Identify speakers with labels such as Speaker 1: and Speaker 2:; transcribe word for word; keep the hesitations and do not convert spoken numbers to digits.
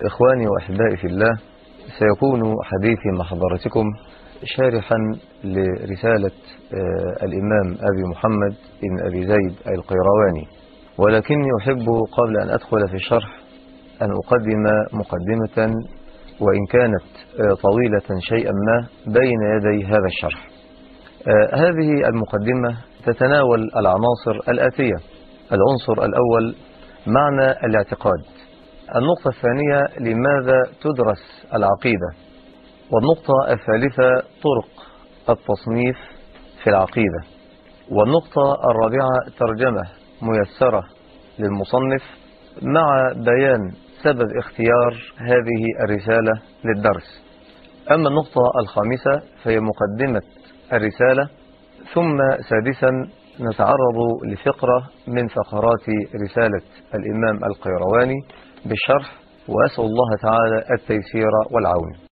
Speaker 1: إخواني وأحبائي في الله، سيكون حديثي مع حضراتكم شارحا لرسالة الإمام أبي محمد بن أبي زيد القيرواني، ولكني أحب قبل أن أدخل في الشرح أن أقدم مقدمة وإن كانت طويلة شيئا ما بين يدي هذا الشرح. هذه المقدمة تتناول العناصر الآتية: العنصر الأول معنى الاعتقاد، النقطة الثانية لماذا تدرس العقيدة، والنقطة الثالثة طرق التصنيف في العقيدة، والنقطة الرابعة ترجمة ميسرة للمصنف مع بيان سبب اختيار هذه الرسالة للدرس. أما النقطة الخامسة فهي مقدمة الرسالة، ثم سادسا نتعرض لفقرة من فقرات رسالة الإمام القيرواني بالشرح، وأسأل الله تعالى التيسير والعون.